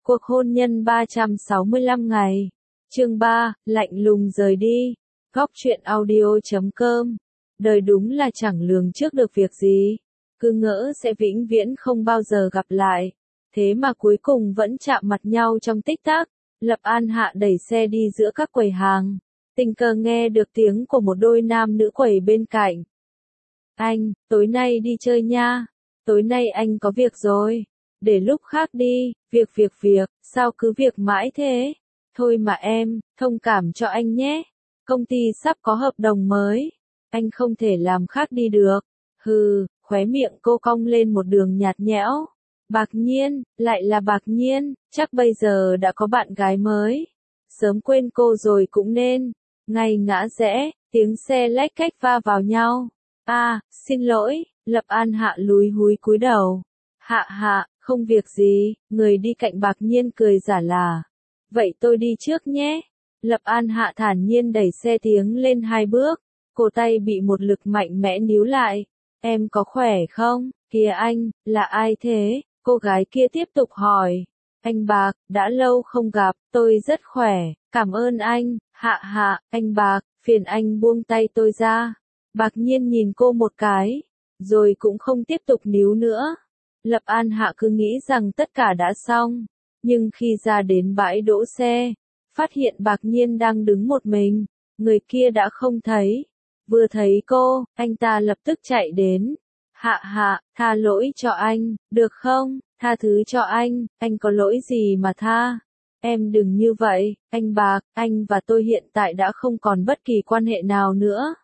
Cuộc hôn nhân 365 ngày. Chương 3, lạnh lùng rời đi. Góc truyện audio.com. Đời đúng là chẳng lường trước được việc gì. Cứ ngỡ sẽ vĩnh viễn không bao giờ gặp lại. Thế mà cuối cùng vẫn chạm mặt nhau trong tích tắc. Lập An Hạ đẩy xe đi giữa các quầy hàng. Tình cờ nghe được tiếng của một đôi nam nữ quầy bên cạnh. Anh, tối nay đi chơi nha. Tối nay anh có việc rồi. Để lúc khác đi, việc, sao cứ việc mãi thế? Thôi mà em, thông cảm cho anh nhé. Công ty sắp có hợp đồng mới. Anh không thể làm khác đi được. Hừ, khóe miệng cô cong lên một đường nhạt nhẽo. Bạc Nhiên, lại là Bạc Nhiên, chắc bây giờ đã có bạn gái mới. Sớm quên cô rồi cũng nên. Ngay ngã rẽ, tiếng xe lách cách va vào nhau. Xin lỗi, Lập An Hạ lúi húi cúi đầu. Hạ, không việc gì, người đi cạnh Bạc Nhiên cười giả là. Vậy tôi đi trước nhé. Lập An Hạ thản nhiên đẩy xe tiến lên 2 bước. Cổ tay bị một lực mạnh mẽ níu lại. Em có khỏe không? Kìa anh, là ai thế? Cô gái kia tiếp tục hỏi. Anh Bạc, đã lâu không gặp, tôi rất khỏe, cảm ơn anh. Hạ, anh Bạc, phiền anh buông tay tôi ra. Bạc Nhiên nhìn cô một cái, rồi cũng không tiếp tục níu nữa. Lập An Hạ cứ nghĩ rằng tất cả đã xong, nhưng khi ra đến bãi đỗ xe, phát hiện Bạc Nhiên đang đứng một mình, người kia đã không thấy. Vừa thấy cô, anh ta lập tức chạy đến. Hạ, tha lỗi cho anh, được không? Tha thứ cho anh có lỗi gì mà tha? Em đừng như vậy, anh Bạc, anh và tôi hiện tại đã không còn bất kỳ quan hệ nào nữa.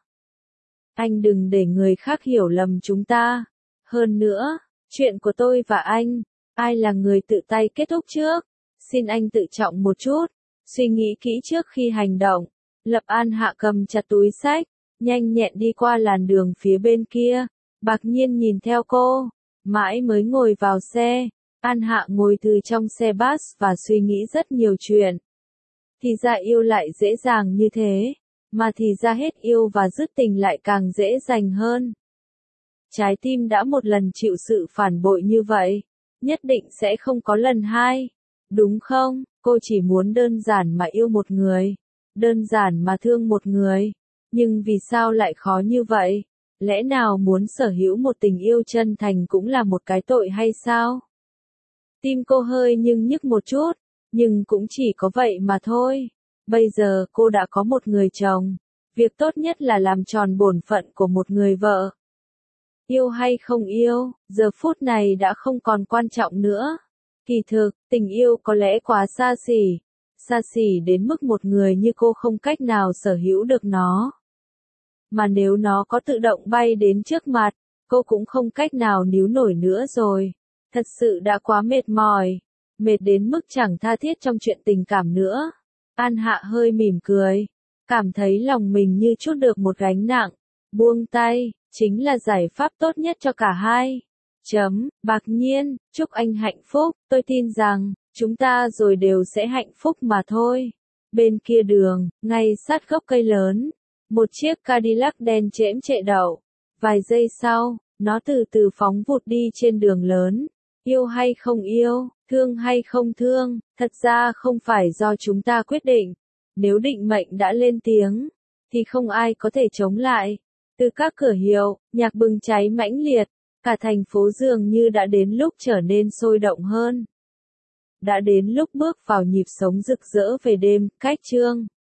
Anh đừng để người khác hiểu lầm chúng ta. Hơn nữa, chuyện của tôi và anh, ai là người tự tay kết thúc trước? Xin anh tự trọng một chút, suy nghĩ kỹ trước khi hành động. Lập An Hạ cầm chặt túi xách, nhanh nhẹn đi qua làn đường phía bên kia. Bạc Nhiên nhìn theo cô, mãi mới ngồi vào xe. An Hạ ngồi từ trong xe bus và suy nghĩ rất nhiều chuyện. Thì ra yêu lại dễ dàng như thế, mà thì ra hết yêu và dứt tình lại càng dễ dàng hơn. Trái tim đã một lần chịu sự phản bội như vậy, nhất định sẽ không có lần hai. Đúng không? Cô chỉ muốn đơn giản mà yêu một người, đơn giản mà thương một người. Nhưng vì sao lại khó như vậy? Lẽ nào muốn sở hữu một tình yêu chân thành cũng là một cái tội hay sao? Tim cô hơi nhức một chút, nhưng cũng chỉ có vậy mà thôi. Bây giờ cô đã có một người chồng, việc tốt nhất là làm tròn bổn phận của một người vợ. Yêu hay không yêu, giờ phút này đã không còn quan trọng nữa. Kỳ thực, tình yêu có lẽ quá xa xỉ đến mức một người như cô không cách nào sở hữu được nó. Mà nếu nó có tự động bay đến trước mặt, cô cũng không cách nào níu nổi nữa rồi. Thật sự đã quá mệt mỏi, mệt đến mức chẳng tha thiết trong chuyện tình cảm nữa. An Hạ hơi mỉm cười, cảm thấy lòng mình như trút được một gánh nặng. Buông tay, chính là giải pháp tốt nhất cho cả hai. Bạc Nhiên, chúc anh hạnh phúc, tôi tin rằng, chúng ta rồi đều sẽ hạnh phúc mà thôi. Bên kia đường, ngay sát gốc cây lớn, một chiếc Cadillac đen chễm chệ đậu. Vài giây sau, nó từ từ phóng vụt đi trên đường lớn. Yêu hay không yêu, thương hay không thương, thật ra không phải do chúng ta quyết định. Nếu định mệnh đã lên tiếng, thì không ai có thể chống lại. Từ các cửa hiệu, nhạc bừng cháy mãnh liệt, cả thành phố dường như đã đến lúc trở nên sôi động hơn. Đã đến lúc bước vào nhịp sống rực rỡ về đêm, cách chương.